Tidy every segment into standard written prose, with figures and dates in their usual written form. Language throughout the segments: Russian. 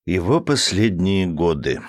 Его последние годы.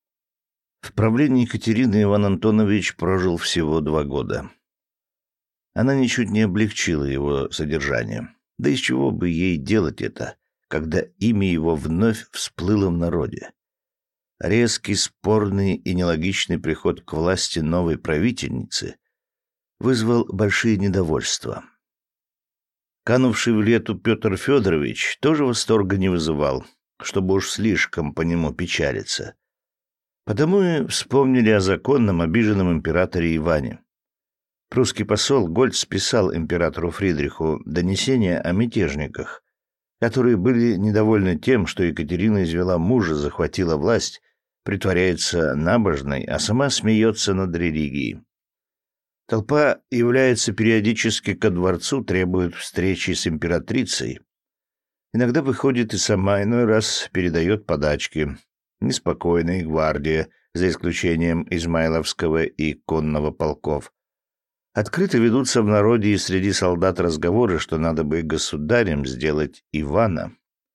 В правлении Екатерины Иван Антонович прожил всего 2 года. Она ничуть не облегчила его содержание. Да из чего бы ей делать это, когда имя его вновь всплыло в народе? Резкий, спорный и нелогичный приход к власти новой правительницы вызвал большие недовольства. Канувший в лету Петр Федорович тоже восторга не вызывал, чтобы уж слишком по нему печалиться. Потому и вспомнили о законном обиженном императоре Иване. Прусский посол Гольц писал императору Фридриху донесение о мятежниках, которые были недовольны тем, что Екатерина извела мужа, захватила власть, притворяется набожной, а сама смеется над религией. Толпа является периодически ко дворцу, требует встречи с императрицей. Иногда выходит и сама, иной раз передает подачки. Неспокойная гвардия, за исключением Измайловского и конного полков. Открыто ведутся в народе и среди солдат разговоры, что надо бы государем сделать Ивана.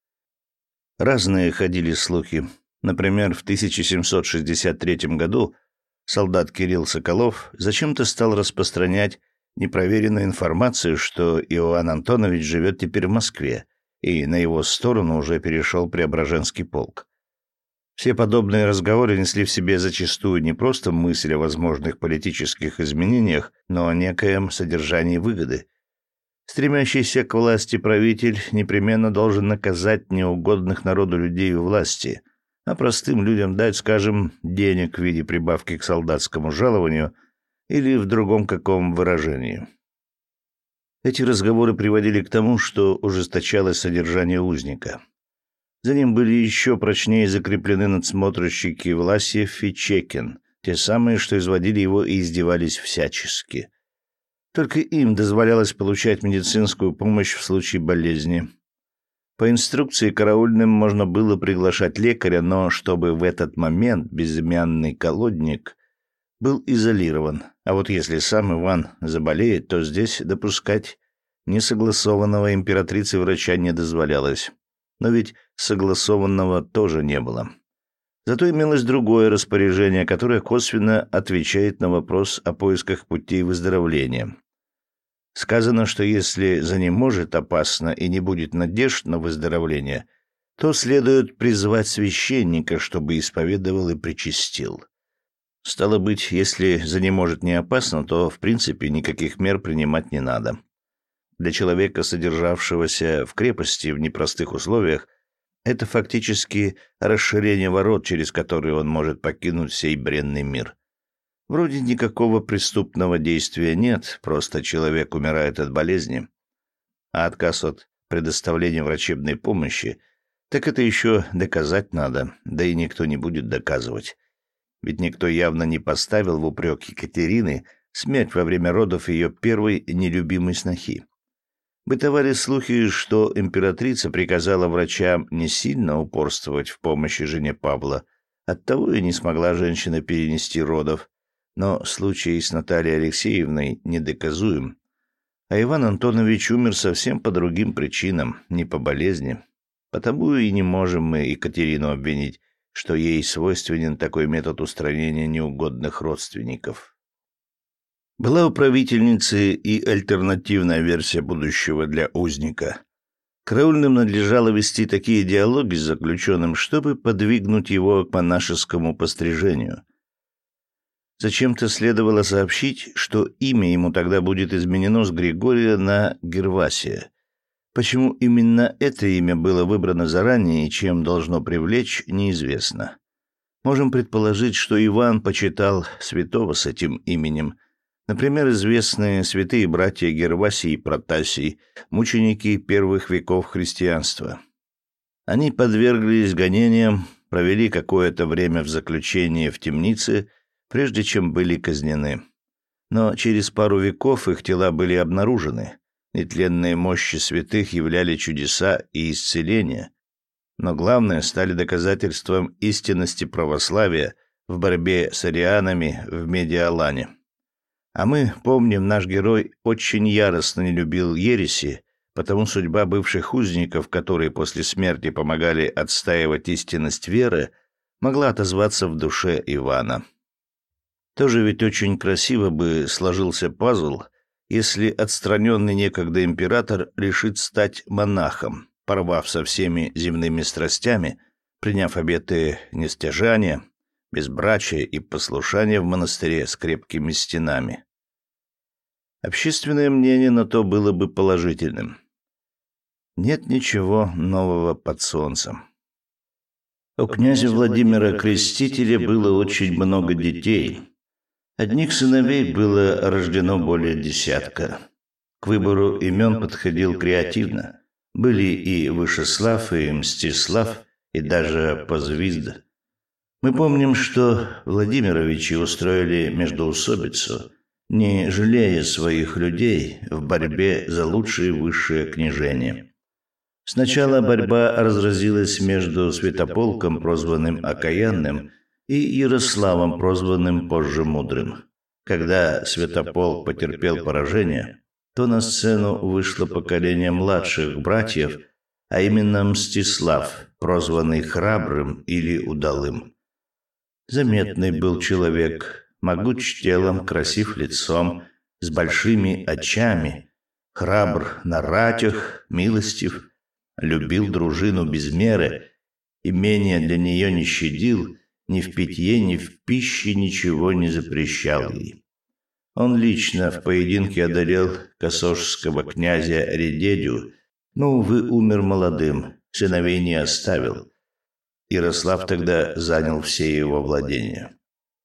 Разные ходили слухи. Например, в 1763 году солдат Кирилл Соколов зачем-то стал распространять непроверенную информацию, что Иоанн Антонович живет теперь в Москве, и на его сторону уже перешел Преображенский полк. Все подобные разговоры несли в себе зачастую не просто мысль о возможных политических изменениях, но о некоем содержании выгоды. Стремящийся к власти правитель непременно должен наказать неугодных народу людей у власти, а простым людям дать, скажем, денег в виде прибавки к солдатскому жалованию или в другом каком выражении. Эти разговоры приводили к тому, что ужесточалось содержание узника. За ним были еще прочнее закреплены надсмотрщики Власьев и Чекин, те самые, что изводили его и издевались всячески. Только им дозволялось получать медицинскую помощь в случае болезни. По инструкции караульным можно было приглашать лекаря, но чтобы в этот момент безымянный колодник был изолирован, а вот если сам Иван заболеет, то здесь допускать несогласованного императрицей врача не дозволялось. Но ведь согласованного тоже не было. Зато имелось другое распоряжение, которое косвенно отвечает на вопрос о поисках путей выздоровления. Сказано, что если занеможет опасно и не будет надежд на выздоровление, то следует призвать священника, чтобы исповедовал и причастил. Стало быть, если занеможет не опасно, то, в принципе, никаких мер принимать не надо. Для человека, содержавшегося в крепости в непростых условиях, это фактически расширение ворот, через которые он может покинуть сей бренный мир. Вроде никакого преступного действия нет, просто человек умирает от болезни. А отказ от предоставления врачебной помощи, так это еще доказать надо, да и никто не будет доказывать. Ведь никто явно не поставил в упрек Екатерины смерть во время родов ее первой нелюбимой снохи. Бытовали слухи, что императрица приказала врачам не сильно упорствовать в помощи жене Павла, оттого и не смогла женщина перенести родов. Но случай с Натальей Алексеевной недоказуем. А Иван Антонович умер совсем по другим причинам, не по болезни. Потому и не можем мы Екатерину обвинить, что ей свойственен такой метод устранения неугодных родственников. Была у правительницы и альтернативная версия будущего для узника. Караульным надлежало вести такие диалоги с заключенным, чтобы подвигнуть его к монашескому пострижению. Зачем-то следовало сообщить, что имя ему тогда будет изменено с Григория на Гервасия. Почему именно это имя было выбрано заранее и чем должно привлечь, неизвестно. Можем предположить, что Иван почитал святого с этим именем. Например, известные святые братья Гервасий и Протасий, мученики первых веков христианства. Они подверглись гонениям, провели какое-то время в заключении в темнице, прежде чем были казнены. Но через пару веков их тела были обнаружены. Нетленные мощи святых являли чудеса и исцеления. Но главное, стали доказательством истинности православия в борьбе с арианами в Медиалане. А мы помним, наш герой очень яростно не любил ереси, потому судьба бывших узников, которые после смерти помогали отстаивать истинность веры, могла отозваться в душе Ивана. Тоже ведь очень красиво бы сложился пазл, если отстраненный некогда император решит стать монахом, порвав со всеми земными страстями, приняв обеты нестяжания, безбрачия и послушания в монастыре с крепкими стенами. Общественное мнение на то было бы положительным. Нет ничего нового под солнцем. У князя Владимира Крестителя было очень много детей. Одних сыновей было рождено более 10. К выбору имен подходил креативно. Были и Вышеслав, и Мстислав, и даже Позвизд. Мы помним, что Владимировичи устроили междоусобицу, не жалея своих людей в борьбе за лучшее высшее княжение. Сначала борьба разразилась между Святополком, прозванным Окаянным, и Ярославом, прозванным позже Мудрым. Когда Святополк потерпел поражение, то на сцену вышло поколение младших братьев, а именно Мстислав, прозванный Храбрым или Удалым. Заметный был человек, могуч телом, красив лицом, с большими очами, храбр на ратях, милостив, любил дружину без меры, имение для нее не щадил, ни в питье, ни в пище ничего не запрещал ей. Он лично в поединке одолел косожского князя Редедю, но, увы, умер молодым, сыновей не оставил. Ярослав тогда занял все его владения.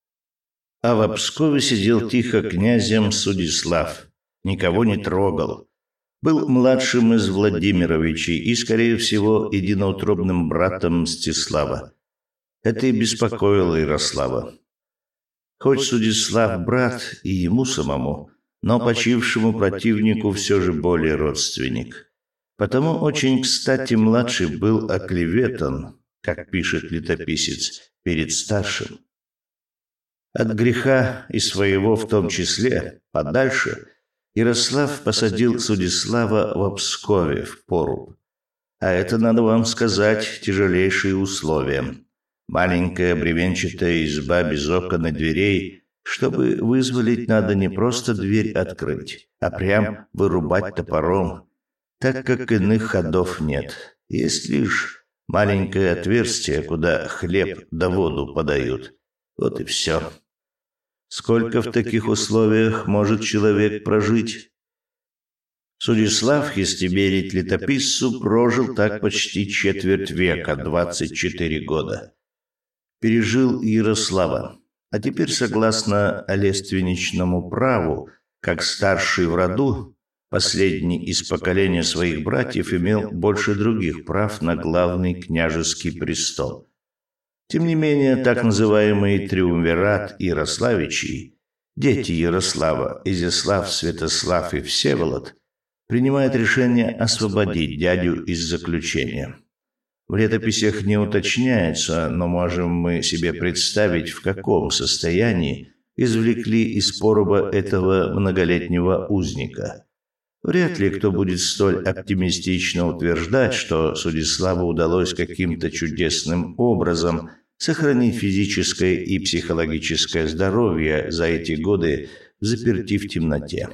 А в Пскове сидел тихо князем Судислав, никого не трогал. Был младшим из Владимировичей и, скорее всего, единоутробным братом Мстислава. Это и беспокоило Ярослава. Хоть Судислав брат и ему самому, но почившему противнику все же более родственник. Потому очень кстати младший был оклеветан, как пишет летописец, перед старшим. От греха и своего в том числе подальше Ярослав посадил Судислава в Пскове в поруб. А это, надо вам сказать, тяжелейшие условия. Маленькая бревенчатая изба без окон и дверей, чтобы вызволить, надо не просто дверь открыть, а прям вырубать топором, так как иных ходов нет. Есть лишь маленькое отверстие, куда хлеб да воду подают. Вот и все. Сколько в таких условиях может человек прожить? Судислав, если верить летописцу, прожил так почти четверть века, 24 года. Пережил Ярослава, а теперь, согласно лественничному праву, как старший в роду, последний из поколения своих братьев имел больше других прав на главный княжеский престол. Тем не менее, так называемый триумвират Ярославичей, дети Ярослава, Изяслав, Святослав и Всеволод, принимает решение освободить дядю из заключения. В летописях не уточняется, но можем мы себе представить, в каком состоянии извлекли из поруба этого многолетнего узника. Вряд ли кто будет столь оптимистично утверждать, что Судиславу удалось каким-то чудесным образом сохранить физическое и психологическое здоровье за эти годы заперти в темноте.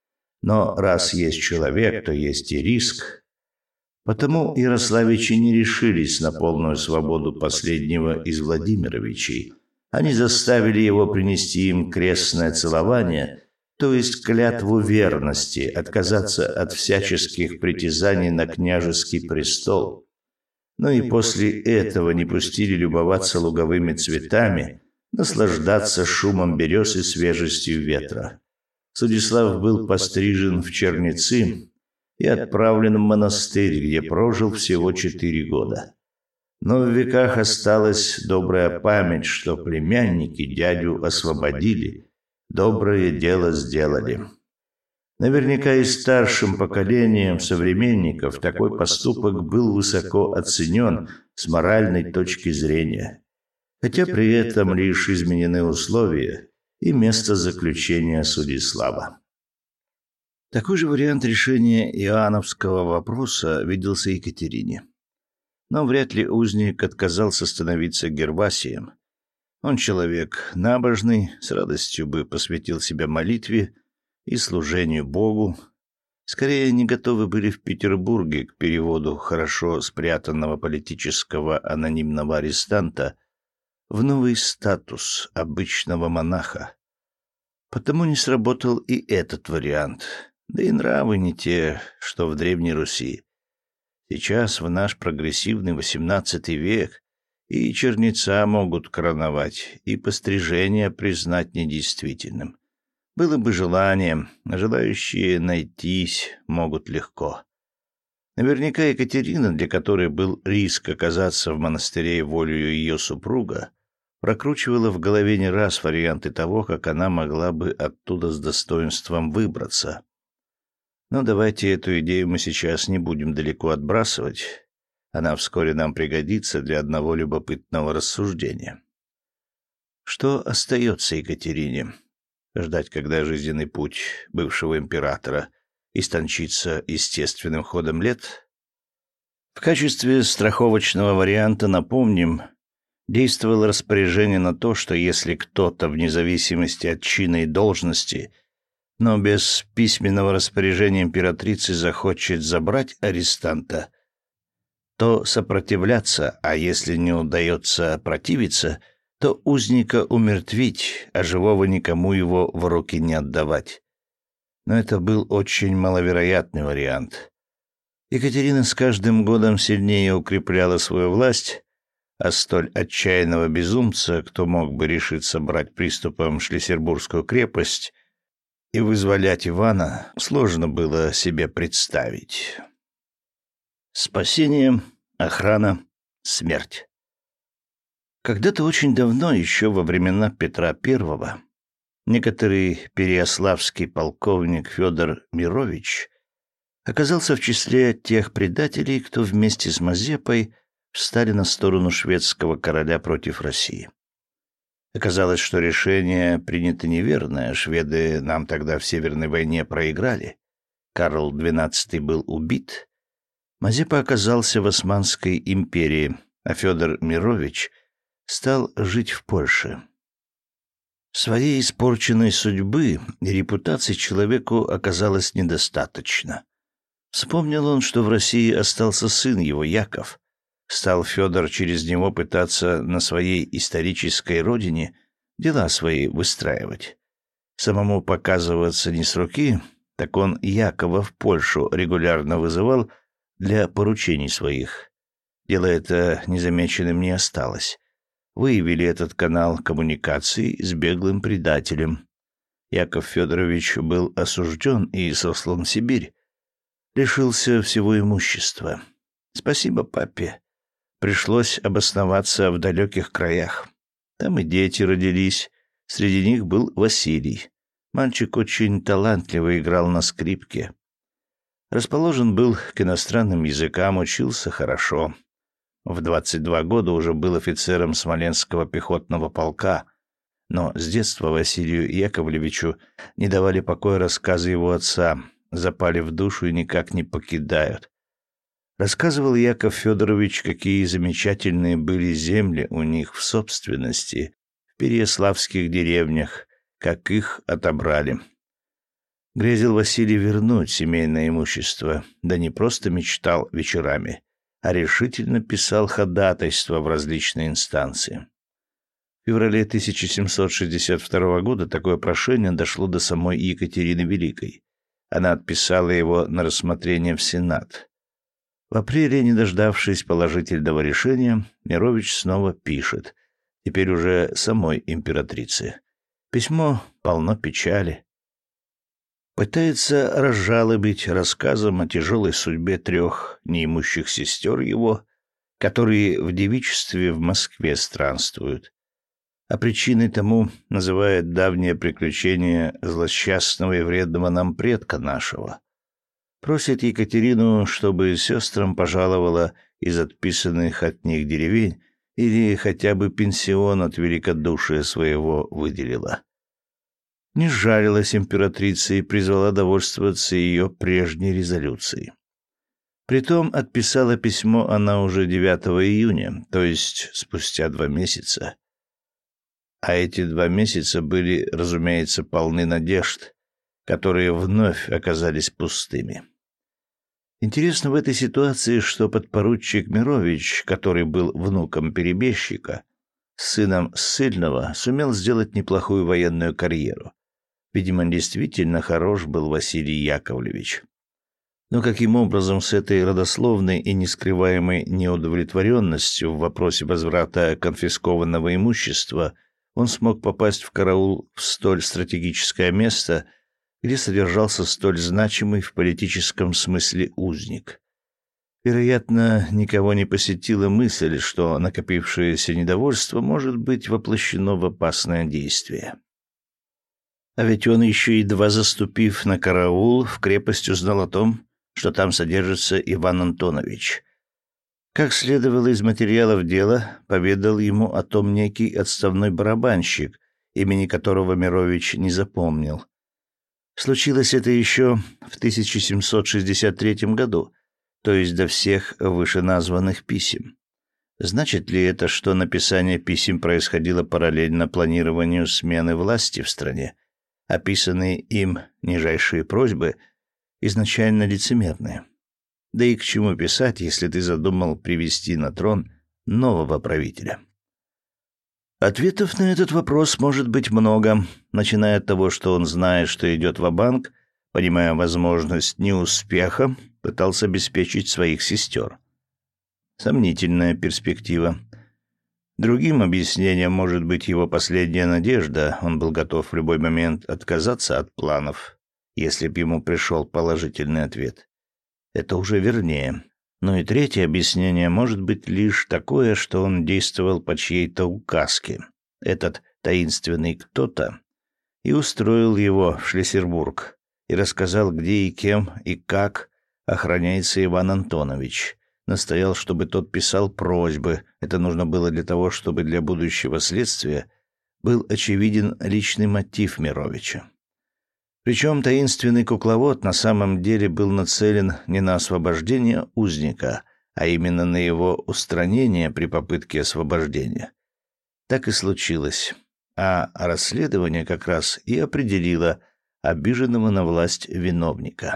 Но раз есть человек, то есть и риск. Потому ярославичи не решились на полную свободу последнего из Владимировичей. Они заставили его принести им крестное целование, то есть клятву верности, отказаться от всяческих притязаний на княжеский престол. Но и после этого не пустили любоваться луговыми цветами, наслаждаться шумом берез и свежестью ветра. Судислав был пострижен в черницы и отправлен в монастырь, где прожил всего 4 года. Но в веках осталась добрая память, что племянники дядю освободили, доброе дело сделали. Наверняка и старшим поколением современников такой поступок был высоко оценен с моральной точки зрения, хотя при этом лишь изменены условия и место заключения Судислава. Такой же вариант решения иоанновского вопроса виделся Екатерине. Но вряд ли узник отказался становиться Гервасием. Он человек набожный, с радостью бы посвятил себя молитве и служению Богу. Скорее, не готовы были в Петербурге к переводу хорошо спрятанного политического анонимного арестанта в новый статус обычного монаха. Потому не сработал и этот вариант. Да и нравы не те, что в Древней Руси. Сейчас, в наш прогрессивный XVIII век, и чернеца могут короновать, и пострижение признать недействительным. Было бы желание, желающие найтись могут легко. Наверняка Екатерина, для которой был риск оказаться в монастыре волею ее супруга, прокручивала в голове не раз варианты того, как она могла бы оттуда с достоинством выбраться. Но давайте эту идею мы сейчас не будем далеко отбрасывать. Она вскоре нам пригодится для одного любопытного рассуждения. Что остается Екатерине? Ждать, когда жизненный путь бывшего императора истончится естественным ходом лет? В качестве страховочного варианта, напомним, действовало распоряжение на то, что если кто-то, вне зависимости от чина и должности, но без письменного распоряжения императрицы захочет забрать арестанта, то сопротивляться, а если не удается противиться, то узника умертвить, а живого никому его в руки не отдавать. Но это был очень маловероятный вариант. Екатерина с каждым годом сильнее укрепляла свою власть, а столь отчаянного безумца, кто мог бы решиться брать приступом Шлиссербургскую крепость и вызволять Ивана, сложно было себе представить. Спасение, охрана, смерть. Когда-то очень давно, еще во времена Петра I, некоторый переяславский полковник Федор Мирович оказался в числе тех предателей, кто вместе с Мазепой встали на сторону шведского короля против России. Оказалось, что решение принято неверное, шведы нам тогда в Северной войне проиграли. Карл XII был убит. Мазепа оказался в Османской империи, а Федор Мирович стал жить в Польше. Своей испорченной судьбы и репутации человеку оказалось недостаточно. Вспомнил он, что в России остался сын его, Яков. Стал Федор через него пытаться на своей исторической родине дела свои выстраивать. Самому показываться не с руки, так он Якова в Польшу регулярно вызывал для поручений своих. Дело это незамеченным не осталось. Выявили этот канал коммуникаций с беглым предателем. Яков Федорович был осужден и сослан в Сибирь. Лишился всего имущества. Спасибо папе. Пришлось обосноваться в далеких краях. Там и дети родились. Среди них был Василий. Мальчик очень талантливо играл на скрипке. Расположен был к иностранным языкам, учился хорошо. В 22 года уже был офицером Смоленского пехотного полка, но с детства Василию Яковлевичу не давали покоя рассказы его отца, запали в душу и никак не покидают. Рассказывал Яков Федорович, какие замечательные были земли у них в собственности, в переяславских деревнях, как их отобрали. Грезил Василий вернуть семейное имущество, да не просто мечтал вечерами, а решительно писал ходатайство в различные инстанции. В феврале 1762 года такое прошение дошло до самой Екатерины Великой. Она отписала его на рассмотрение в Сенат. В апреле, не дождавшись положительного решения, Мирович снова пишет, теперь уже самой императрице. Письмо полно печали. Пытается разжалобить рассказом о тяжелой судьбе 3 неимущих сестер его, которые в девичестве в Москве странствуют. А причиной тому называет давнее приключение злосчастного и вредного нам предка нашего. Просит Екатерину, чтобы сестрам пожаловала из отписанных от них деревень или хотя бы пенсион от великодушия своего выделила. не сжалилась императрица и призвала довольствоваться ее прежней резолюцией. Притом отписала письмо она уже 9 июня, то есть спустя 2 месяца. А эти 2 месяца были, разумеется, полны надежд, которые вновь оказались пустыми. Интересно в этой ситуации, что подпоручик Мирович, который был внуком перебежчика, сыном ссыльного, сумел сделать неплохую военную карьеру. Видимо, действительно хорош был Василий Яковлевич. Но каким образом с этой родословной и нескрываемой неудовлетворенностью в вопросе возврата конфискованного имущества он смог попасть в караул в столь стратегическое место, где содержался столь значимый в политическом смысле узник? Вероятно, никого не посетила мысль, что накопившееся недовольство может быть воплощено в опасное действие. А ведь он еще, едва заступив на караул, в крепость узнал о том, что там содержится Иван Антонович. Как следовало из материалов дела, поведал ему о том некий отставной барабанщик, имени которого Мирович не запомнил. Случилось это еще в 1763 году, то есть до всех вышеназванных писем. Значит ли это, что написание писем происходило параллельно планированию смены власти в стране? Описанные им нижайшие просьбы изначально лицемерные. Да и к чему писать, если ты задумал привести на трон нового правителя? Ответов на этот вопрос может быть много, начиная от того, что он знает, что идет ва-банк, понимая возможность неуспеха, пытался обеспечить своих сестер. Сомнительная перспектива. Другим объяснением может быть его последняя надежда. Он был готов в любой момент отказаться от планов, если б ему пришел положительный ответ. Это уже вернее. Ну и третье объяснение может быть лишь такое, что он действовал по чьей-то указке. Этот таинственный кто-то и устроил его в Шлиссельбург и рассказал, где и кем и как охраняется Иван Антонович. Настоял, чтобы тот писал просьбы. Это нужно было для того, чтобы для будущего следствия был очевиден личный мотив Мировича. Причем таинственный кукловод на самом деле был нацелен не на освобождение узника, а именно на его устранение при попытке освобождения. Так и случилось. А расследование как раз и определило обиженного на власть виновника.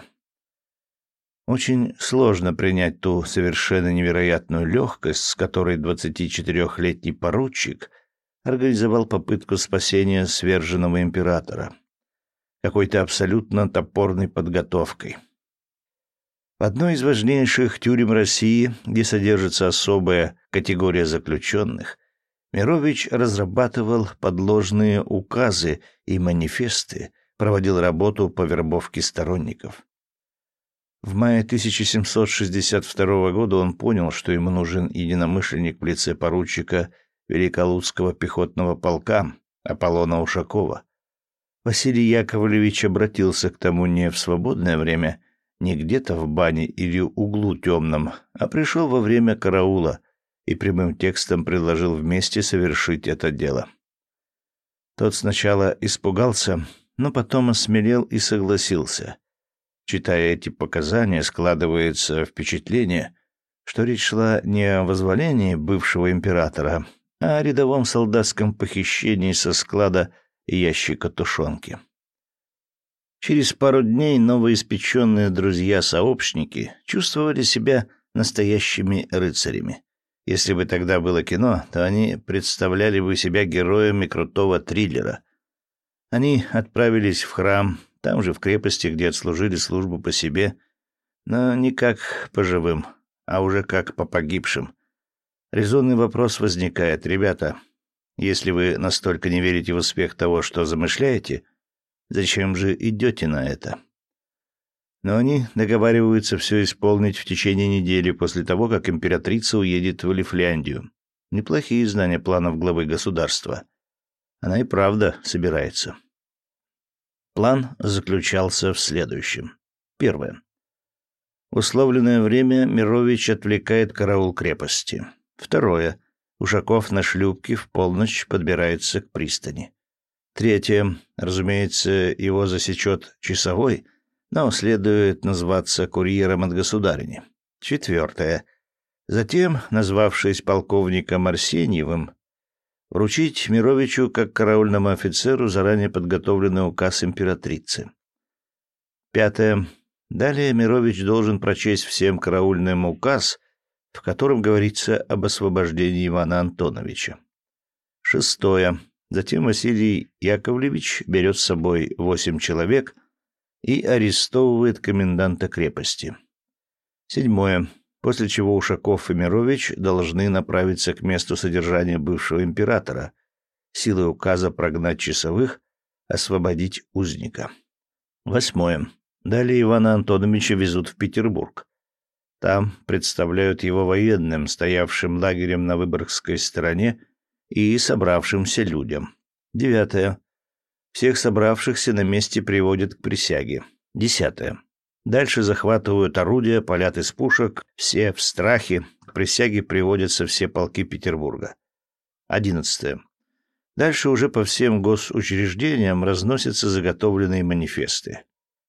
Очень сложно принять ту совершенно невероятную легкость, с которой 24-летний поручик организовал попытку спасения сверженного императора. Какой-то абсолютно топорной подготовкой. В одной из важнейших тюрем России, где содержится особая категория заключенных, Мирович разрабатывал подложные указы и манифесты, проводил работу по вербовке сторонников. В мае 1762 года он понял, что ему нужен единомышленник в лице поручика Великолудского пехотного полка Аполлона Ушакова. Василий Яковлевич обратился к тому не в свободное время, не где-то в бане или углу темном, а пришел во время караула и прямым текстом предложил вместе совершить это дело. Тот сначала испугался, но потом осмелел и согласился. Читая эти показания, складывается впечатление, что речь шла не о возволении бывшего императора, а о рядовом солдатском похищении со склада ящика тушенки. Через пару дней новоиспеченные друзья-сообщники чувствовали себя настоящими рыцарями. Если бы тогда было кино, то они представляли бы себя героями крутого триллера. Они отправились в храм, там же в крепости, где отслужили службу по себе, но не как по живым, а уже как по погибшим. Резонный вопрос возникает: ребята, если вы настолько не верите в успех того, что замышляете, зачем же идете на это? Но они договариваются все исполнить в течение недели после того, как императрица уедет в Лифляндию. Неплохие знания планов главы государства. Она и правда собирается. План заключался в следующем. Первое. В условленное время Мирович отвлекает караул крепости. Второе. Ушаков на шлюпке в полночь подбирается к пристани. Третье. Разумеется, его засечет часовой, но следует назваться курьером от государыни. Четвертое. Затем, назвавшись полковником Арсеньевым, вручить Мировичу как караульному офицеру заранее подготовленный указ императрицы. Пятое. Далее Мирович должен прочесть всем караульным указ, в котором говорится об освобождении Ивана Антоновича. Шестое. Затем Василий Яковлевич берет с собой 8 человек и арестовывает коменданта крепости. Седьмое. После чего Ушаков и Мирович должны направиться к месту содержания бывшего императора, силой указа прогнать часовых, освободить узника. Восьмое. Далее Ивана Антоновича везут в Петербург. Там представляют его военным, стоявшим лагерем на Выборгской стороне, и собравшимся людям. Девятое. Всех собравшихся на месте приводят к присяге. Десятое. Дальше захватывают орудия, палят из пушек, все в страхе, к присяге приводятся все полки Петербурга. 11. Дальше уже по всем госучреждениям разносятся заготовленные манифесты.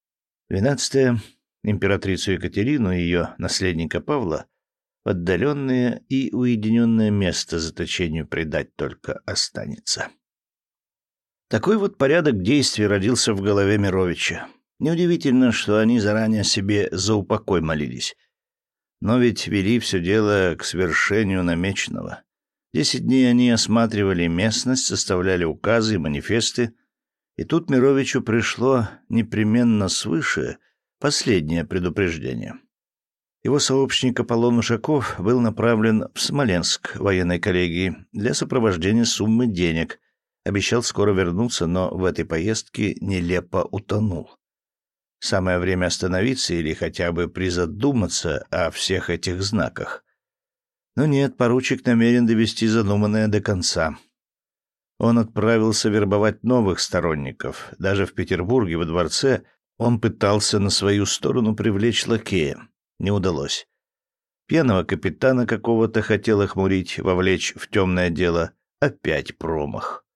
12. Императрицу Екатерину и ее наследника Павла в отдаленное и уединенное место заточению предать только останется. Такой вот порядок действий родился в голове Мировича. Неудивительно, что они заранее себе за упокой молились. Но ведь вели все дело к свершению намеченного. 10 дней они осматривали местность, составляли указы и манифесты, и тут Мировичу пришло непременно свыше последнее предупреждение. Его сообщник Аполлон Ушаков был направлен в Смоленск военной коллегии для сопровождения суммы денег. Обещал скоро вернуться, но в этой поездке нелепо утонул. Самое время остановиться или хотя бы призадуматься о всех этих знаках. Но нет, поручик намерен довести задуманное до конца. Он отправился вербовать новых сторонников. Даже в Петербурге, во дворце, он пытался на свою сторону привлечь лакея. Не удалось. Пьяного капитана какого-то хотел охмурить, вовлечь в темное дело. Опять промах.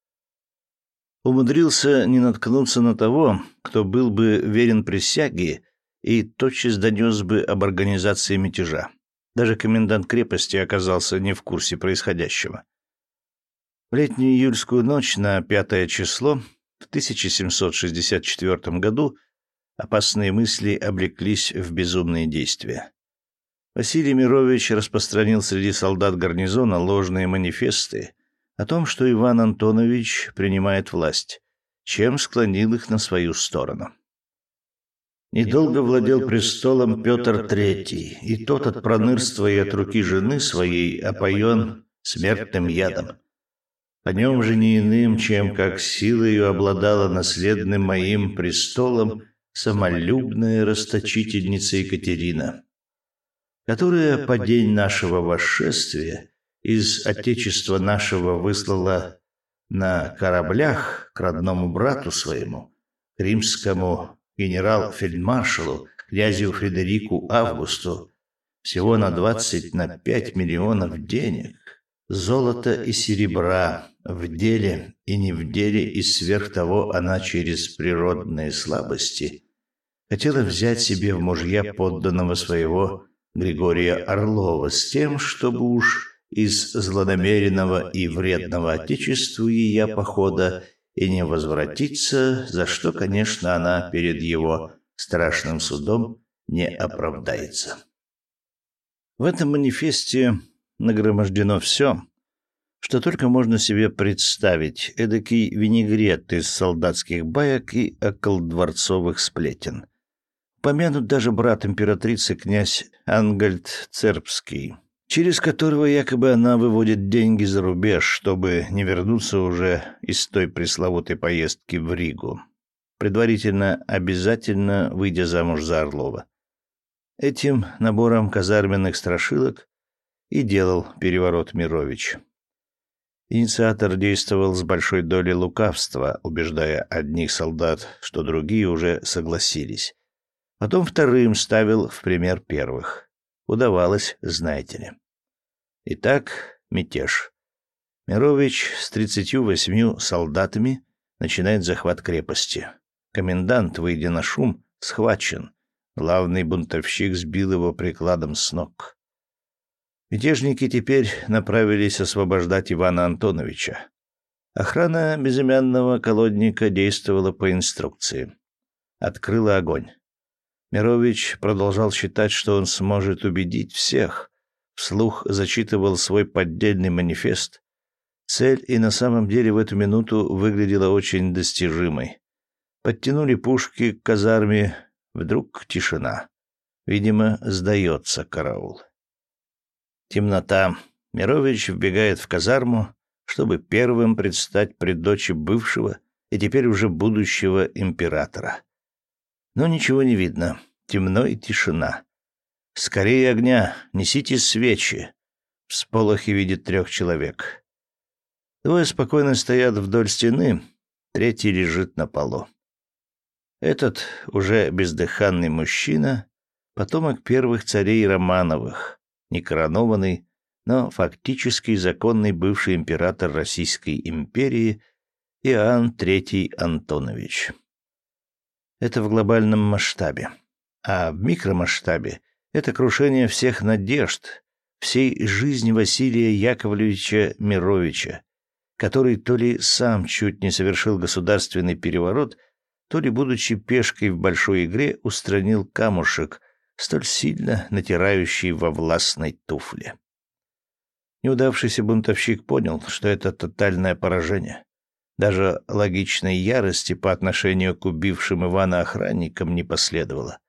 Умудрился не наткнуться на того, кто был бы верен присяге и тотчас донес бы об организации мятежа. Даже комендант крепости оказался не в курсе происходящего. В летнюю июльскую ночь на 5 число в 1764 году опасные мысли облеклись в безумные действия. Василий Мирович распространил среди солдат гарнизона ложные манифесты о том, что Иван Антонович принимает власть, чем склонил их на свою сторону. Недолго владел престолом Петр III, и тот от пронырства и от руки жены своей опоен смертным ядом. О нем же не иным, чем как силою обладала наследным моим престолом самолюбная расточительница Екатерина, которая по день нашего восшествия из отечества нашего выслала на кораблях к родному брату своему, римскому генерал-фельдмаршалу, князю Фредерику Августу, всего на 25 миллионов денег, золота и серебра, в деле и не в деле, и сверх того она через природные слабости хотела взять себе в мужья подданного своего Григория Орлова с тем, чтобы уж из злонамеренного и вредного отечеству ея похода и не возвратиться, за что, конечно, она перед его страшным судом не оправдается. В этом манифесте нагромождено все, что только можно себе представить, эдакий винегрет из солдатских баек и околдворцовых сплетен. Упомянут даже брат императрицы, князь Ангальд Цербский, через которого якобы она выводит деньги за рубеж, чтобы не вернуться уже из той пресловутой поездки в Ригу, предварительно обязательно выйдя замуж за Орлова. Этим набором казарменных страшилок и делал переворот Мирович. Инициатор действовал с большой долей лукавства, убеждая одних солдат, что другие уже согласились. Потом вторым ставил в пример первых. Удавалось, знаете ли. Итак, мятеж. Мирович с 38 солдатами начинает захват крепости. Комендант, выйдя на шум, схвачен. Главный бунтовщик сбил его прикладом с ног. Мятежники теперь направились освобождать Ивана Антоновича. Охрана безымянного колодника действовала по инструкции. Открыла огонь. Мирович продолжал считать, что он сможет убедить всех. Вслух зачитывал свой поддельный манифест. Цель и на самом деле в эту минуту выглядела очень достижимой. Подтянули пушки к казарме. Вдруг тишина. Видимо, сдается караул. Темнота. Мирович вбегает в казарму, чтобы первым предстать пред дочи бывшего и теперь уже будущего императора. Но ничего не видно. Темно и тишина. «Скорее огня! Несите свечи!» Всполохи видит 3 человек. 2 спокойно стоят вдоль стены, 3 лежит на полу. Этот уже бездыханный мужчина, потомок первых царей Романовых, некоронованный, но фактически законный бывший император Российской империи Иоанн III Антонович. Это в глобальном масштабе. А в микромасштабе это крушение всех надежд, всей жизни Василия Яковлевича Мировича, который то ли сам чуть не совершил государственный переворот, то ли, будучи пешкой в большой игре, устранил камушек, столь сильно натирающий во властной туфле. Неудавшийся бунтовщик понял, что это тотальное поражение. Даже логичной ярости по отношению к убившим Ивана охранникам не последовало.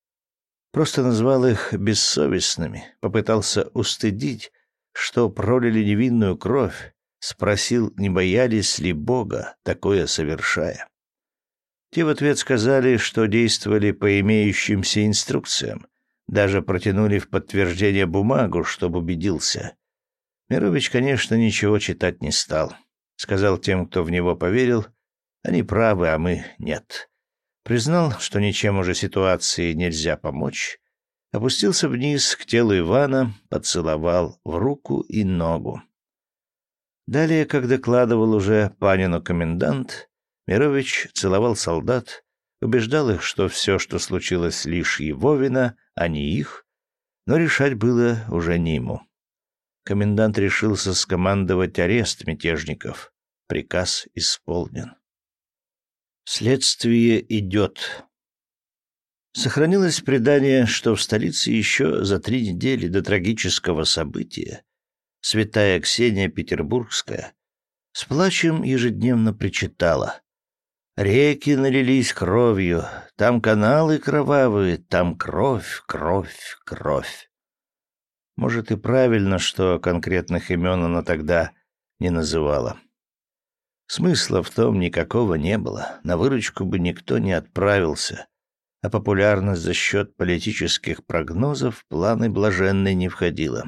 Просто назвал их бессовестными, попытался устыдить, что пролили невинную кровь, спросил, не боялись ли Бога, такое совершая. Те в ответ сказали, что действовали по имеющимся инструкциям, даже протянули в подтверждение бумагу, чтобы убедился. Мирович, конечно, ничего читать не стал. Сказал тем, кто в него поверил, они правы, а мы нет. Признал, что ничем уже ситуации нельзя помочь, опустился вниз к телу Ивана, поцеловал в руку и ногу. Далее, как докладывал уже панину комендант, Мирович целовал солдат, убеждал их, что все, что случилось, лишь его вина, а не их, но решать было уже не ему. Комендант решился скомандовать арест мятежников. Приказ исполнен. Следствие идет. Сохранилось предание, что в столице еще за 3 недели до трагического события святая Ксения Петербургская с плачем ежедневно причитала: «Реки налились кровью, там каналы кровавые, там кровь, кровь, кровь». Может, и правильно, что конкретных имен она тогда не называла. Смысла в том никакого не было, на выручку бы никто не отправился, а популярность за счет политических прогнозов в планы блаженной не входила.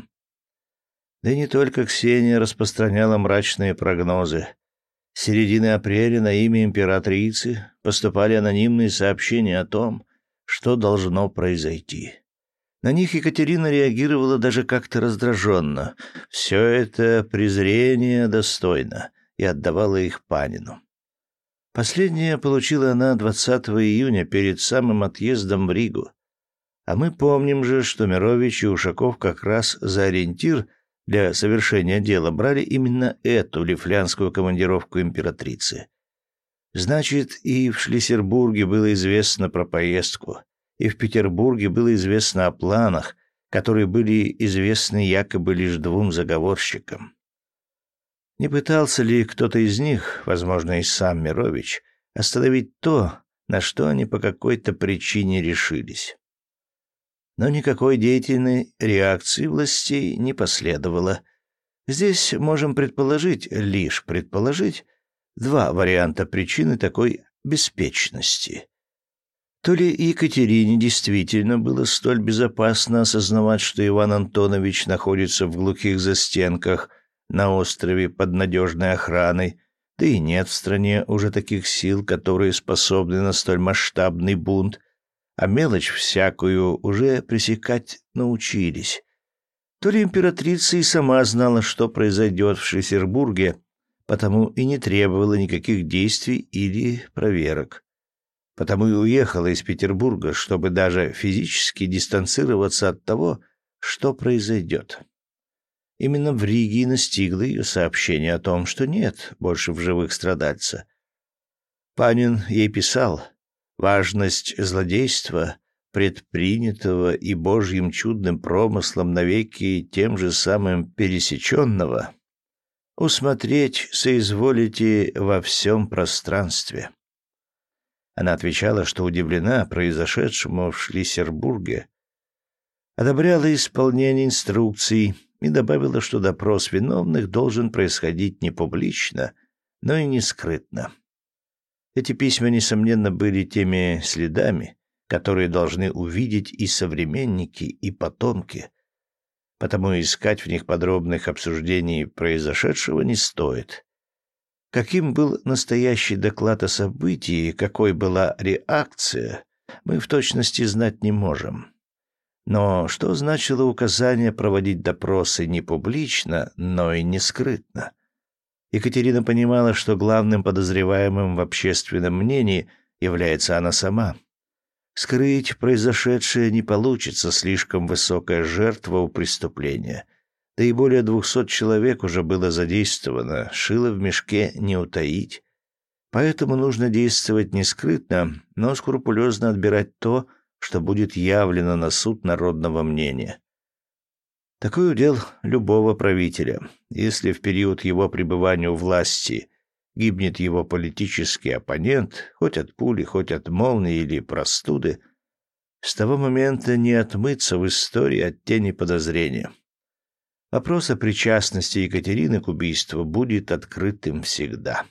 Да и не только Ксения распространяла мрачные прогнозы. С середины апреля на имя императрицы поступали анонимные сообщения о том, что должно произойти. На них Екатерина реагировала даже как-то раздраженно. Все это презрение достойно, и отдавала их Панину. Последнее получила она 20 июня перед самым отъездом в Ригу. А мы помним же, что Мирович и Ушаков как раз за ориентир для совершения дела брали именно эту лифлянскую командировку императрицы. Значит, и в Шлиссельбурге было известно про поездку, и в Петербурге было известно о планах, которые были известны якобы лишь 2 заговорщикам. Не пытался ли кто-то из них, возможно, и сам Мирович, остановить то, на что они по какой-то причине решились? Но никакой деятельной реакции властей не последовало. Здесь можем предположить, лишь предположить, 2 варианта причины такой беспечности. То ли Екатерине действительно было столь безопасно осознавать, что Иван Антонович находится в глухих застенках на острове под надежной охраной, да и нет в стране уже таких сил, которые способны на столь масштабный бунт, а мелочь всякую уже пресекать научились. То ли императрица и сама знала, что произойдет в Шлиссельбурге, потому и не требовала никаких действий или проверок. Потому и уехала из Петербурга, чтобы даже физически дистанцироваться от того, что произойдет. Именно в Риге и настигло ее сообщение о том, что нет больше в живых страдальца. Панин ей писал: «Важность злодейства, предпринятого и Божьим чудным промыслом навеки тем же самым пересеченного, усмотреть соизволите во всем пространстве». Она отвечала, что удивлена произошедшему в Шлиссербурге, одобряла исполнение инструкций и добавила, что допрос виновных должен происходить не публично, но и не скрытно. Эти письма, несомненно, были теми следами, которые должны увидеть и современники, и потомки, потому искать в них подробных обсуждений произошедшего не стоит. Каким был настоящий доклад о событии, какой была реакция, мы в точности знать не можем. Но что значило указание проводить допросы не публично, но и не скрытно? Екатерина понимала, что главным подозреваемым в общественном мнении является она сама. Скрыть произошедшее не получится, слишком высокая жертва у преступления. Да и более 200 человек уже было задействовано, шило в мешке не утаить. Поэтому нужно действовать не скрытно, но скрупулезно отбирать то, что будет явлено на суд народного мнения. Такой удел любого правителя. Если в период его пребывания у власти гибнет его политический оппонент, хоть от пули, хоть от молнии или простуды, с того момента не отмыться в истории от тени подозрения. Вопрос о причастности Екатерины к убийству будет открытым всегда.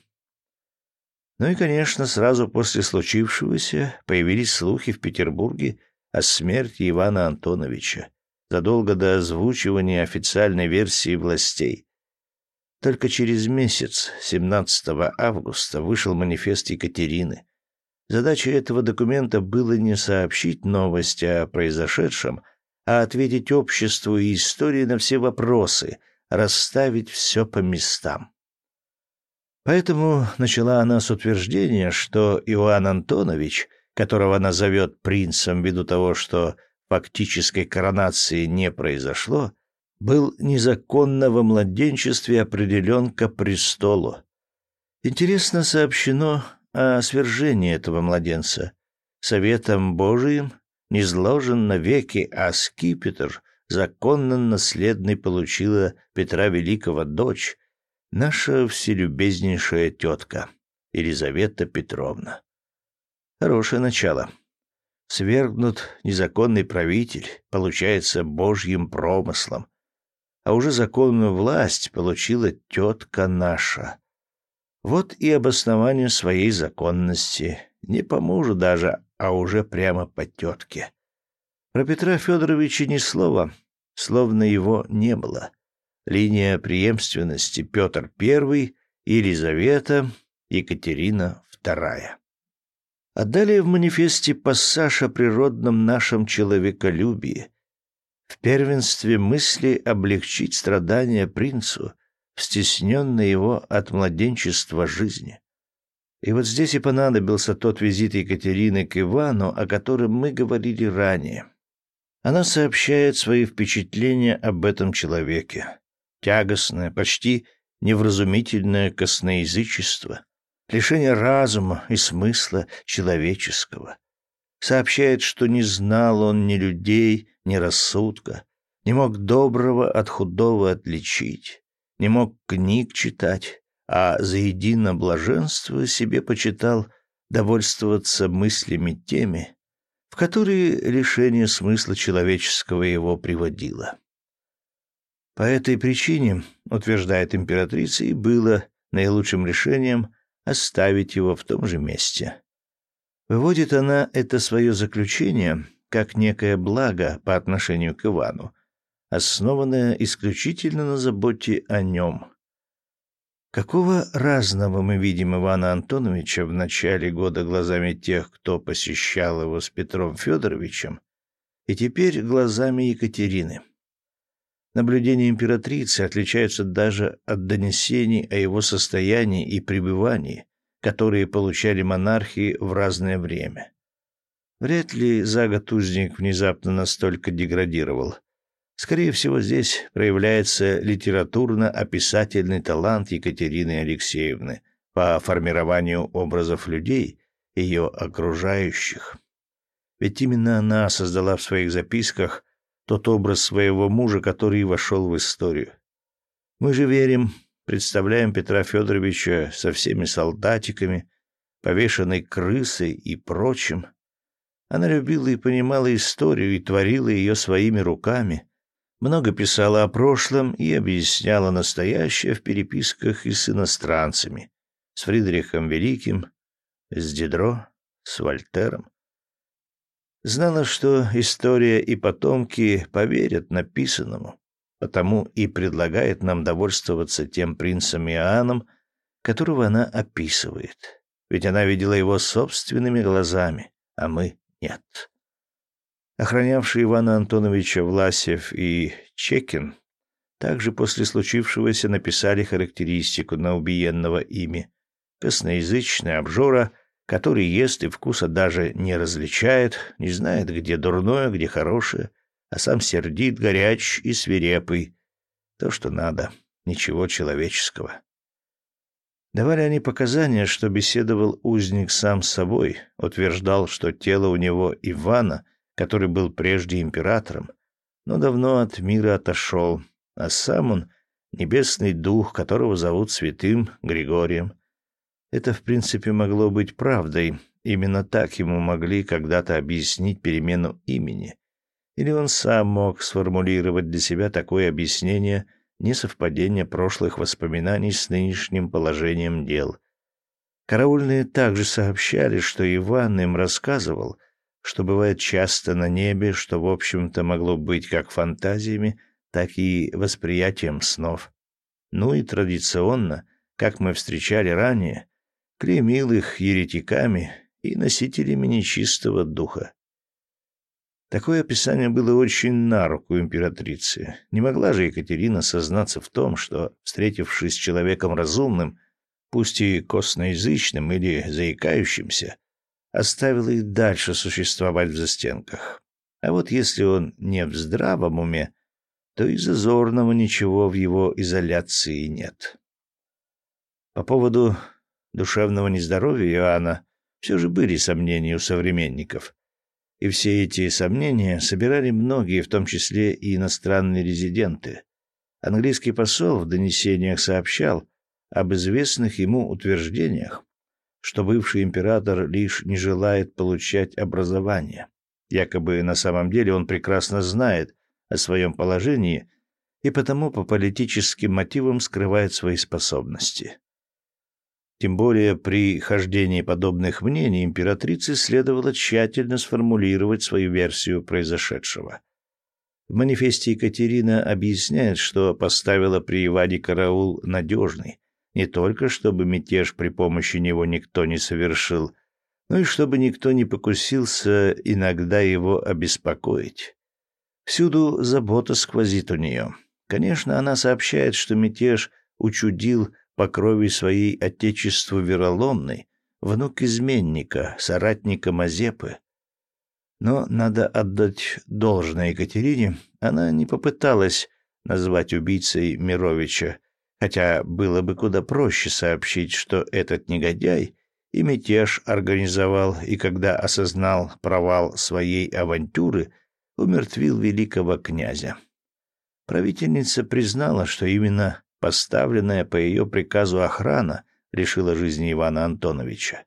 Ну и, конечно, сразу после случившегося появились слухи в Петербурге о смерти Ивана Антоновича, задолго до озвучивания официальной версии властей. Только через месяц, 17 августа, вышел манифест Екатерины. Задачей этого документа было не сообщить новость о произошедшем, а ответить обществу и истории на все вопросы, расставить все по местам. Поэтому начала она с утверждения, что Иоанн Антонович, которого она зовет принцем ввиду того, что фактической коронации не произошло, был незаконно во младенчестве определен ко престолу. Интересно сообщено о свержении этого младенца. Советом Божиим низложен навеки, а скипетр законно наследный получила Петра Великого дочь, наша вселюбезнейшая тетка Елизавета Петровна. Хорошее начало. Свергнут незаконный правитель, получается Божьим промыслом, а уже законную власть получила тетка наша. Вот и обоснование своей законности. Не по мужу даже, а уже прямо по тетке. Про Петра Федоровича ни слова, словно его не было. Линия преемственности: Петр I, Елизавета, Екатерина II. А далее в манифесте пассаж о природном нашем человеколюбии, в первенстве мысли облегчить страдания принцу, в стесненной его от младенчества жизни. И вот здесь и понадобился тот визит Екатерины к Ивану, о котором мы говорили ранее. Она сообщает свои впечатления об этом человеке. Тягостное, почти невразумительное косноязычество, лишение разума и смысла человеческого. Сообщает, что не знал он ни людей, ни рассудка, не мог доброго от худого отличить, не мог книг читать, а за едино блаженство себе почитал довольствоваться мыслями теми, в которые лишение смысла человеческого его приводило. По этой причине, утверждает императрица, и было наилучшим решением оставить его в том же месте. Выводит она это свое заключение как некое благо по отношению к Ивану, основанное исключительно на заботе о нем. Какого разного мы видим Ивана Антоновича в начале года глазами тех, кто посещал его с Петром Федоровичем, и теперь глазами Екатерины. Наблюдения императрицы отличаются даже от донесений о его состоянии и пребывании, которые получали монархи в разное время. Вряд ли за год узник внезапно настолько деградировал. Скорее всего, здесь проявляется литературно-описательный талант Екатерины Алексеевны по формированию образов людей, ее окружающих. Ведь именно она создала в своих записках тот образ своего мужа, который и вошел в историю. Мы же верим, представляем Петра Федоровича со всеми солдатиками, повешенной крысой и прочим. Она любила и понимала историю и творила ее своими руками, много писала о прошлом и объясняла настоящее в переписках и с иностранцами, с Фридрихом Великим, с Дидро, с Вольтером. Знала, что история и потомки поверят написанному, потому и предлагает нам довольствоваться тем принцем Иоанном, которого она описывает. Ведь она видела его собственными глазами, а мы нет. Охранявшие Ивана Антоновича Власев и Чекин также после случившегося написали характеристику на убиенного ими. Косноязычный обжора, который ест и вкуса даже не различает, не знает, где дурное, где хорошее, а сам сердит, горяч и свирепый. То, что надо, ничего человеческого. Давали они показания, что беседовал узник сам с собой, утверждал, что тело у него Ивана, который был прежде императором, но давно от мира отошел, а сам он — небесный дух, которого зовут святым Григорием. Это, в принципе, могло быть правдой. Именно так ему могли когда-то объяснить перемену имени. Или он сам мог сформулировать для себя такое объяснение несовпадения прошлых воспоминаний с нынешним положением дел. Караульные также сообщали, что Иван им рассказывал, что бывает часто на небе, что, в общем-то, могло быть как фантазиями, так и восприятием снов. Ну и традиционно, как мы встречали ранее, клеймил их еретиками и носителями нечистого духа. Такое описание было очень на руку императрице. Не могла же Екатерина сознаться в том, что, встретившись с человеком разумным, пусть и косноязычным или заикающимся, оставила и дальше существовать в застенках. А вот если он не в здравом уме, то и зазорного ничего в его изоляции нет. По поводу душевного нездоровья Иоанна все же были сомнения у современников. И все эти сомнения собирали многие, в том числе и иностранные резиденты. Английский посол в донесениях сообщал об известных ему утверждениях, что бывший император лишь не желает получать образование. Якобы на самом деле он прекрасно знает о своем положении и потому по политическим мотивам скрывает свои способности. Тем более при хождении подобных мнений императрице следовало тщательно сформулировать свою версию произошедшего. В манифесте Екатерина объясняет, что поставила при Иване караул надежный, не только чтобы мятеж при помощи него никто не совершил, но и чтобы никто не покусился иногда его обеспокоить. Всюду забота сквозит у нее. Конечно, она сообщает, что мятеж учудил по крови своей отечеству вероломный, внук изменника, соратника Мазепы. Но надо отдать должное Екатерине, она не попыталась назвать убийцей Мировича, хотя было бы куда проще сообщить, что этот негодяй и мятеж организовал, и когда осознал провал своей авантюры, умертвил великого князя. Правительница признала, что именно поставленная по ее приказу охрана лишила жизни Ивана Антоновича.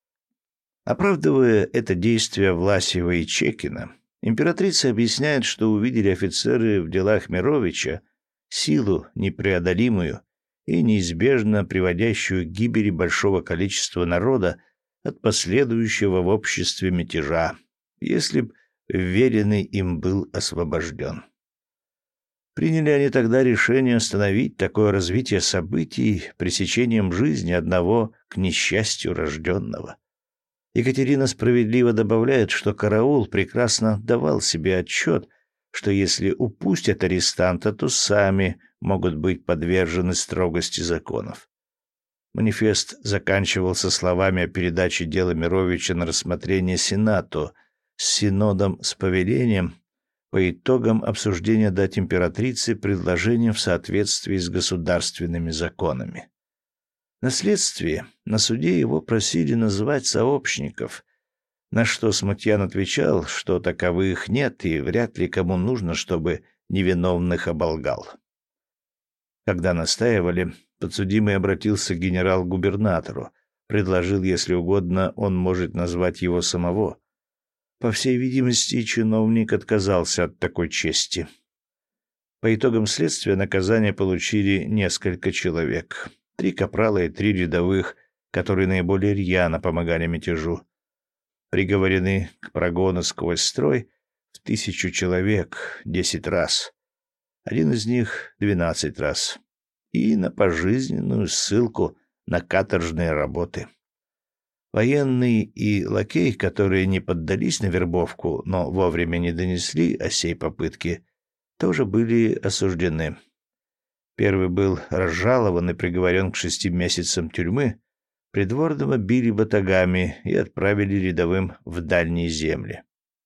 Оправдывая это действие Власьева и Чекина, императрица объясняет, что увидели офицеры в делах Мировича силу непреодолимую и неизбежно приводящую к гибели большого количества народа от последующего в обществе мятежа, если б веренный им был освобожден. Приняли они тогда решение остановить такое развитие событий пресечением жизни одного к несчастью рожденного. Екатерина справедливо добавляет, что караул прекрасно отдавал себе отчет, что если упустят арестанта, то сами могут быть подвержены строгости законов. Манифест заканчивался словами о передаче дела Мировича на рассмотрение Сенату с синодом с повелением по итогам обсуждения дать императрице предложение в соответствии с государственными законами. На следствии на суде его просили называть сообщников, на что Смутьян отвечал, что таковых нет и вряд ли кому нужно, чтобы невиновных оболгал. Когда настаивали, подсудимый обратился к генерал-губернатору, предложил, если угодно, он может назвать его самого. По всей видимости, чиновник отказался от такой чести. По итогам следствия наказание получили несколько человек. 3 капрала и 3 рядовых, которые наиболее рьяно помогали мятежу. Приговорены к прогону сквозь строй в 1000 человек 10 раз. Один из них 12 раз. И на пожизненную ссылку на каторжные работы. Военный и лакей, которые не поддались на вербовку, но вовремя не донесли о сей попытке, тоже были осуждены. Первый был разжалован и приговорен к 6 месяцам тюрьмы, придворного били батагами и отправили рядовым в дальние земли.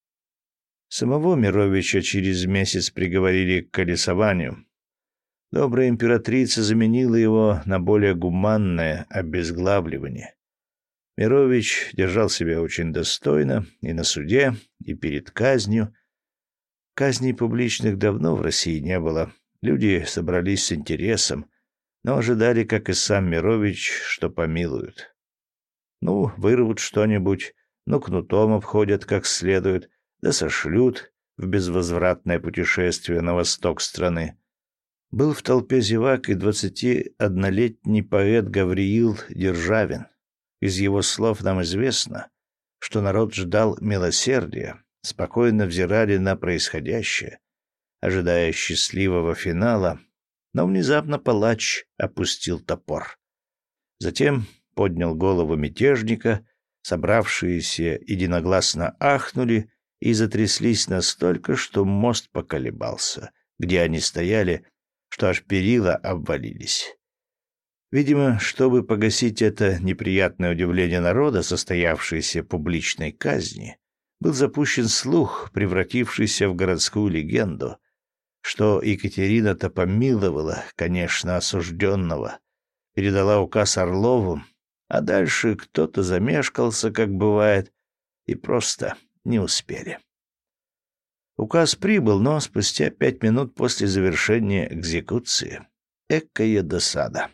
Самого Мировича через месяц приговорили к колесованию. Добрая императрица заменила его на более гуманное обезглавливание. Мирович держал себя очень достойно и на суде, и перед казнью. Казней публичных давно в России не было. Люди собрались с интересом, но ожидали, как и сам Мирович, что помилуют. Ну, вырвут что-нибудь, ну, кнутом обходят как следует, да сошлют в безвозвратное путешествие на восток страны. Был в толпе зевак и 21-летний поэт Гавриил Державин. Из его слов нам известно, что народ ждал милосердия, спокойно взирали на происходящее, ожидая счастливого финала, но внезапно палач опустил топор. Затем поднял голову мятежника, собравшиеся единогласно ахнули и затряслись настолько, что мост поколебался, где они стояли, что аж перила обвалились. Видимо, чтобы погасить это неприятное удивление народа, состоявшейся публичной казни, был запущен слух, превратившийся в городскую легенду, что Екатерина-то помиловала, конечно, осужденного, передала указ Орлову, а дальше кто-то замешкался, как бывает, и просто не успели. Указ прибыл, но спустя 5 минут после завершения экзекуции. Экая досада.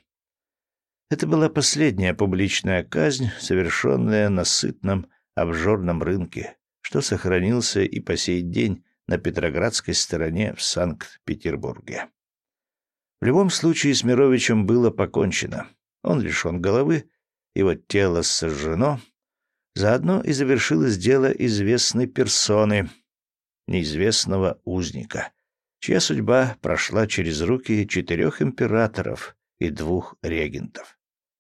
Это была последняя публичная казнь, совершенная на сытном обжорном рынке, что сохранился и по сей день на Петроградской стороне в Санкт-Петербурге. В любом случае с Мировичем было покончено. Он лишен головы, его тело сожжено. Заодно и завершилось дело известной персоны, неизвестного узника, чья судьба прошла через руки 4 императоров и 2 регентов.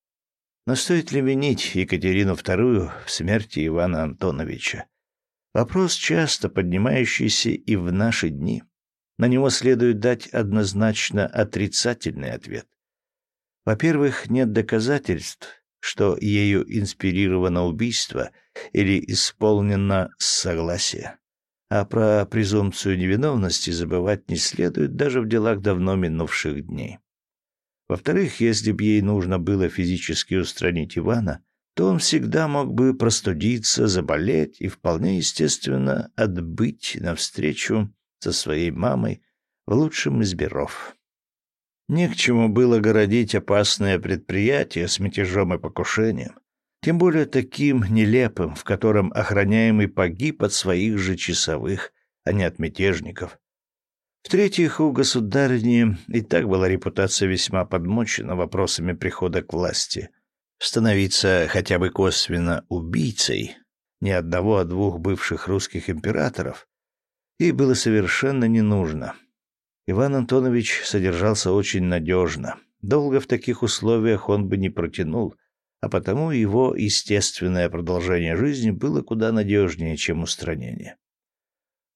Но стоит ли винить Екатерину II в смерти Ивана Антоновича? Вопрос, часто поднимающийся и в наши дни. На него следует дать однозначно отрицательный ответ. Во-первых, нет доказательств, что ею инспирировано убийство или исполнено с согласия. А про презумпцию невиновности забывать не следует даже в делах давно минувших дней. Во-вторых, если бы ей нужно было физически устранить Ивана, то он всегда мог бы простудиться, заболеть и вполне естественно отбыть навстречу со своей мамой в лучшем из миров. Не к чему было городить опасное предприятие с мятежом и покушением, тем более таким нелепым, в котором охраняемый погиб от своих же часовых, а не от мятежников. В-третьих, у государыни и так была репутация весьма подмочена вопросами прихода к власти. Становиться хотя бы косвенно убийцей не одного, а 2 бывших русских императоров ей было совершенно не нужно. Иван Антонович содержался очень надежно. Долго в таких условиях он бы не протянул, а потому его естественное продолжение жизни было куда надежнее, чем устранение.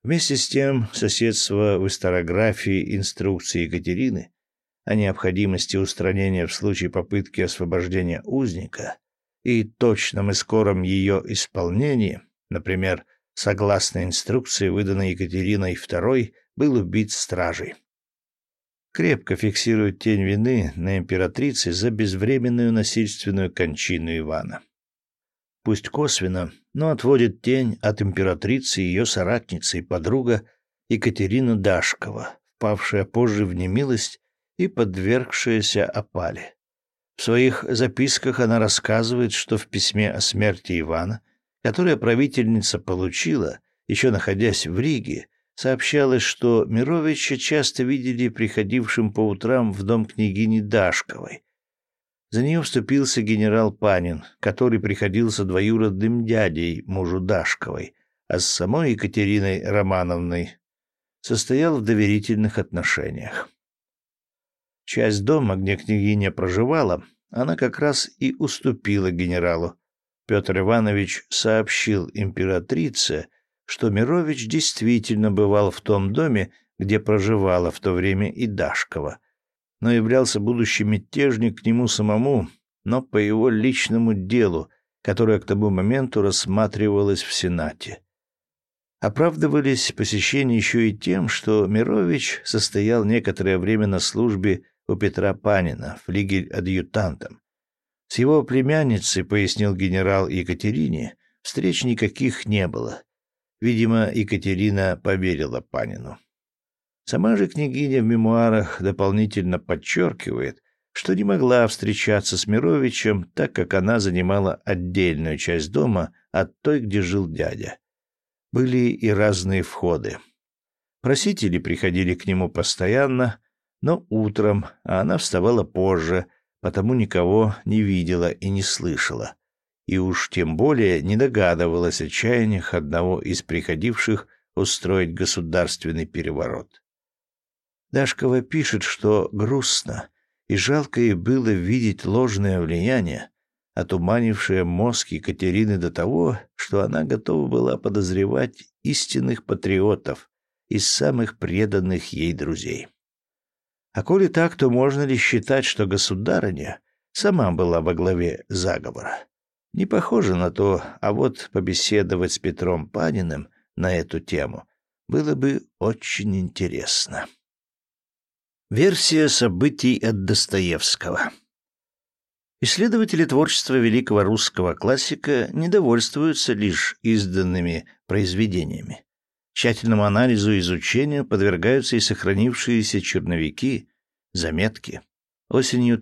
Вместе с тем, соседство в историографии инструкции Екатерины о необходимости устранения в случае попытки освобождения узника и точном и скором ее исполнении, например, согласно инструкции, выданной Екатериной II, был убит стражей, крепко фиксирует тень вины на императрице за безвременную насильственную кончину Ивана. Пусть косвенно, но отводит тень от императрицы ее соратницы и подруга Екатерина Дашкова, впавшая позже в немилость и подвергшаяся опале. В своих записках она рассказывает, что в письме о смерти Ивана, которое правительница получила, еще находясь в Риге, сообщалось, что Мировича часто видели приходившим по утрам в дом княгини Дашковой. За нее вступился генерал Панин, который приходился двоюродным дядей мужу Дашковой, а с самой Екатериной Романовной состоял в доверительных отношениях. Часть дома, где княгиня проживала, она как раз и уступила генералу. Петр Иванович сообщил императрице, что Мирович действительно бывал в том доме, где проживала в то время и Дашкова, но являлся будущий мятежник к нему самому, но по его личному делу, которое к тому моменту рассматривалось в Сенате. Оправдывались посещения еще и тем, что Мирович состоял некоторое время на службе у Петра Панина флигель-адъютантом. С его племянницей, пояснил генерал Екатерине, встреч никаких не было. Видимо, Екатерина поверила Панину. Сама же княгиня в мемуарах дополнительно подчеркивает, что не могла встречаться с Мировичем, так как она занимала отдельную часть дома от той, где жил дядя. Были и разные входы. Просители приходили к нему постоянно, но утром, а она вставала позже, потому никого не видела и не слышала, и уж тем более не догадывалась о чаяниях одного из приходивших устроить государственный переворот. Дашкова пишет, что грустно и жалко ей было видеть ложное влияние, отуманившее мозг Екатерины до того, что она готова была подозревать истинных патриотов из самых преданных ей друзей. А коли так, то можно ли считать, что государыня сама была во главе заговора? Не похоже на то, а вот побеседовать с Петром Паниным на эту тему было бы очень интересно. Версия событий от Достоевского. Исследователи творчества великого русского классика не довольствуются лишь изданными произведениями. Тщательному анализу и изучению подвергаются и сохранившиеся черновики, заметки. Осенью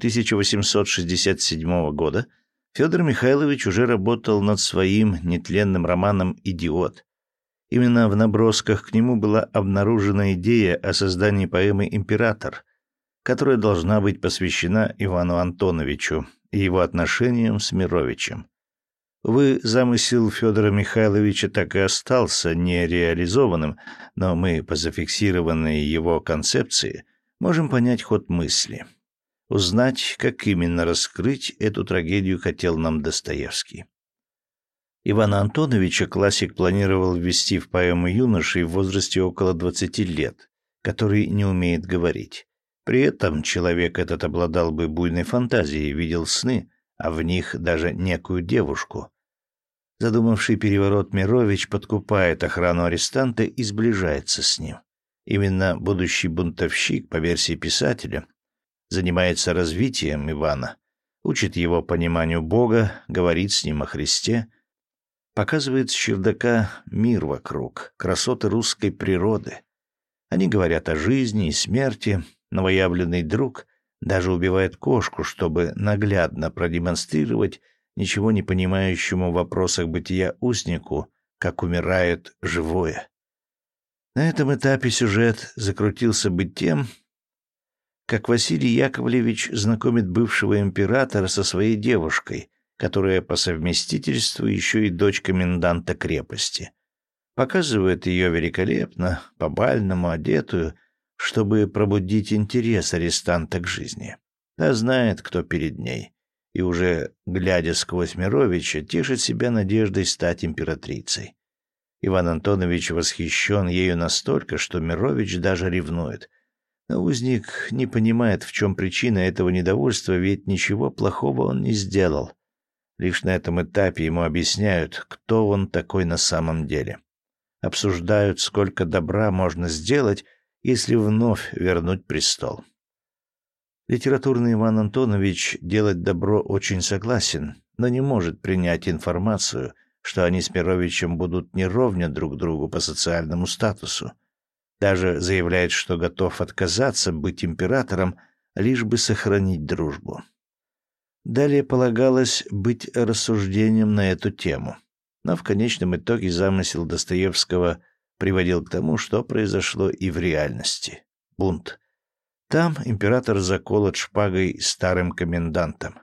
1867 года Федор Михайлович уже работал над своим нетленным романом «Идиот». Именно в набросках к нему была обнаружена идея о создании поэмы «Император», которая должна быть посвящена Ивану Антоновичу и его отношениям с Мировичем. Увы, замысел Федора Михайловича так и остался нереализованным, но мы, по зафиксированной его концепции, можем понять ход мысли. Узнать, как именно раскрыть эту трагедию, хотел нам Достоевский. Ивана Антоновича классик планировал ввести в поэму юношей в возрасте около 20 лет, который не умеет говорить. При этом человек этот обладал бы буйной фантазией, видел сны, а в них даже некую девушку. Задумавший переворот Мирович подкупает охрану арестанта и сближается с ним. Именно будущий бунтовщик, по версии писателя, занимается развитием Ивана, учит его пониманию Бога, говорит с ним о Христе, показывает с чердака мир вокруг, красоты русской природы. Они говорят о жизни и смерти. Новоявленный друг даже убивает кошку, чтобы наглядно продемонстрировать ничего не понимающему в вопросах бытия узнику, как умирает живое. На этом этапе сюжет закрутился бы тем, как Василий Яковлевич знакомит бывшего императора со своей девушкой, которая по совместительству еще и дочь коменданта крепости. Показывает ее великолепно, по-бальному одетую, чтобы пробудить интерес арестанта к жизни. Та знает, кто перед ней, и уже, глядя сквозь Мировича, тешит себя надеждой стать императрицей. Иван Антонович восхищен ею настолько, что Мирович даже ревнует. Но узник не понимает, в чем причина этого недовольства, ведь ничего плохого он не сделал. Лишь на этом этапе ему объясняют, кто он такой на самом деле. Обсуждают, сколько добра можно сделать, если вновь вернуть престол. Литературный Иван Антонович делать добро очень согласен, но не может принять информацию, что они с Мировичем будут не ровня друг другу по социальному статусу. Даже заявляет, что готов отказаться быть императором, лишь бы сохранить дружбу. Далее полагалось быть рассуждением на эту тему. Но в конечном итоге замысел Достоевского приводил к тому, что произошло и в реальности. Бунт. Там император заколот шпагой старым комендантом.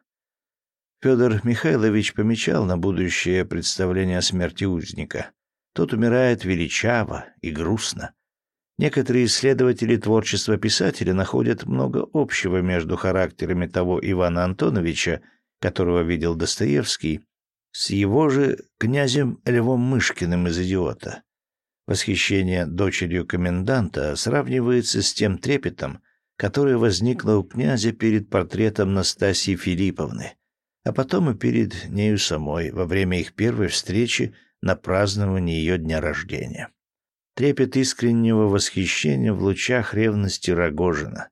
Федор Михайлович помечал на будущее представление о смерти узника. Тот умирает величаво и грустно. Некоторые исследователи творчества писателя находят много общего между характерами того Ивана Антоновича, которого видел Достоевский, с его же князем Львом Мышкиным из «Идиота». Восхищение дочерью коменданта сравнивается с тем трепетом, которое возникло у князя перед портретом Настасьи Филипповны, а потом и перед нею самой во время их первой встречи на праздновании ее дня рождения. Трепет искреннего восхищения в лучах ревности Рогожина.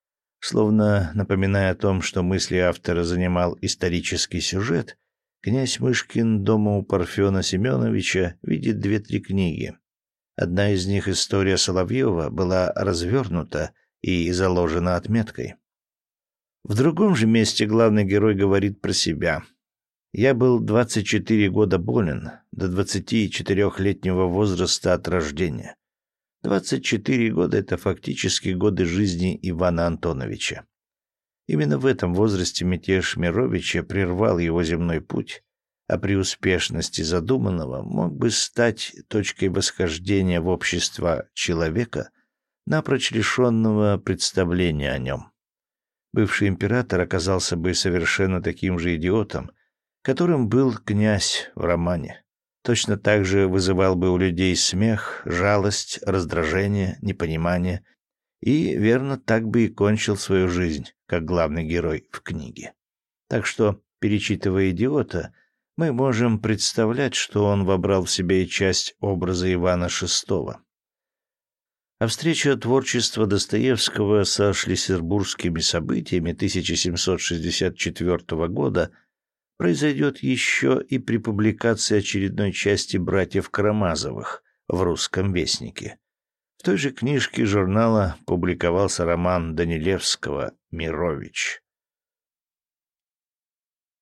Словно напоминая о том, что мысли автора занимал исторический сюжет, князь Мышкин дома у Парфена Семеновича видит 2-3 книги. Одна из них, «История Соловьева», была развернута и заложена отметкой. В другом же месте главный герой говорит про себя. «Я был 24 года болен, до 24-летнего возраста от рождения. 24 года — это фактически годы жизни Ивана Антоновича. Именно в этом возрасте мятеж Мировича прервал его земной путь, а при успешности задуманного мог бы стать точкой восхождения в общество человека, напрочь лишенного представления о нем. Бывший император оказался бы совершенно таким же идиотом, которым был князь в романе. Точно так же вызывал бы у людей смех, жалость, раздражение, непонимание, и, верно, так бы и кончил свою жизнь, как главный герой в книге. Так что, перечитывая «Идиота», мы можем представлять, что он вобрал в себя и часть образа Ивана VI. А встреча творчества Достоевского со шлиссельбургскими событиями 1764 года произойдет еще и при публикации очередной части «Братьев Карамазовых» в «Русском вестнике». В той же книжке журнала публиковался роман Данилевского «Мирович».